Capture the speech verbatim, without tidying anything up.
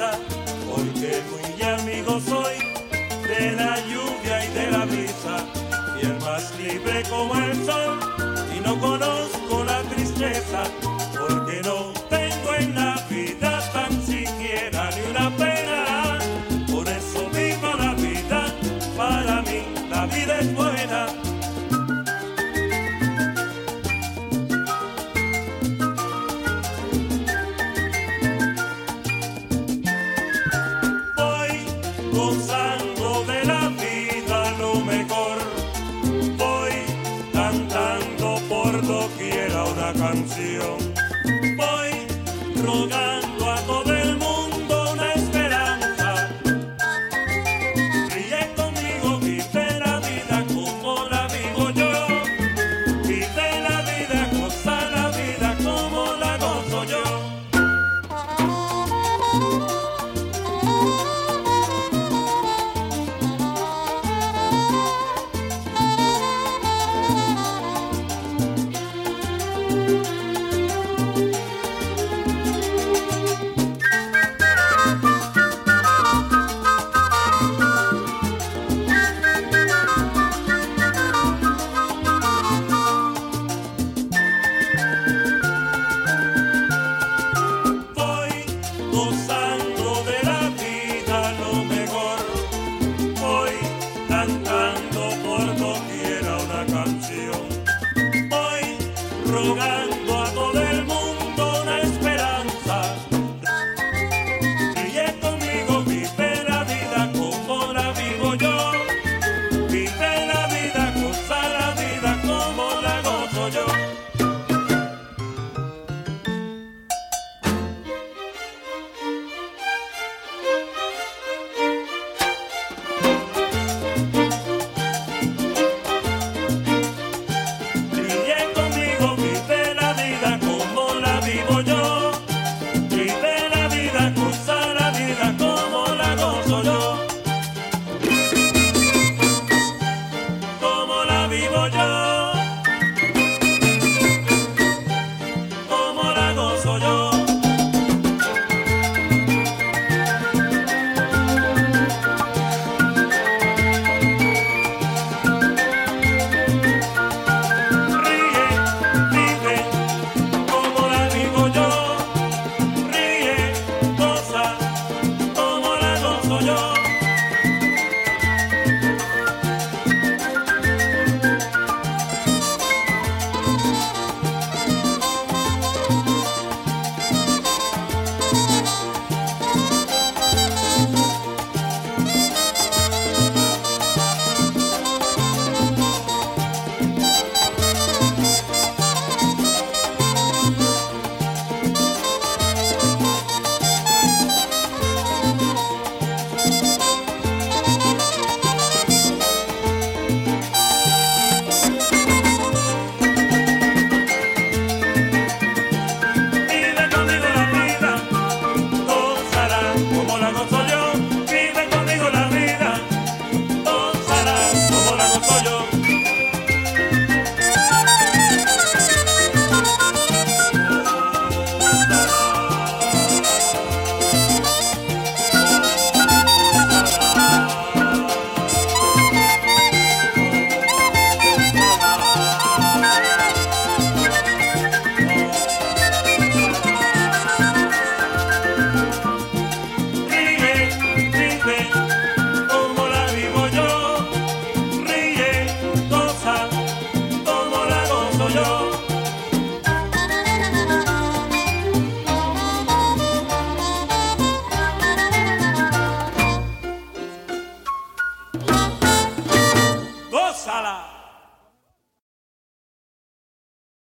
esperanza, porque muy amigo soy de la lluvia y de la brisa, y el más libre como el sol, y no conozco la tristeza, porque no tengo en la vida tan siquiera ni una pena. Por eso vivo la vida, para mí la vida es buena. Voy gozando de la vida lo mejor, voy cantando por doquiera una canción, voy rogando a todo el mundo una esperanza. Ríe conmigo, vive la vida como la vivo yo, vive la vida, goza la vida como la gozo yo. Voy gozando de la vida lo mejor, voy cantando por doquiera una canción, voy rogando a todo el mundo una esperanza. Ríe conmigo, vive la vida como la vivo yo, vive la vida, goza la vida como la gozo yo. Ríe conmigo, vive la vida como la vivo yo, vive la vida, goza la vida como la gozo yo, como la vivo yo, como la gozo yo. Ríe, vive como la vivo yo, ríe, goza como la gozo yo. Vive conmigo la vida, gózala como la gozo yo.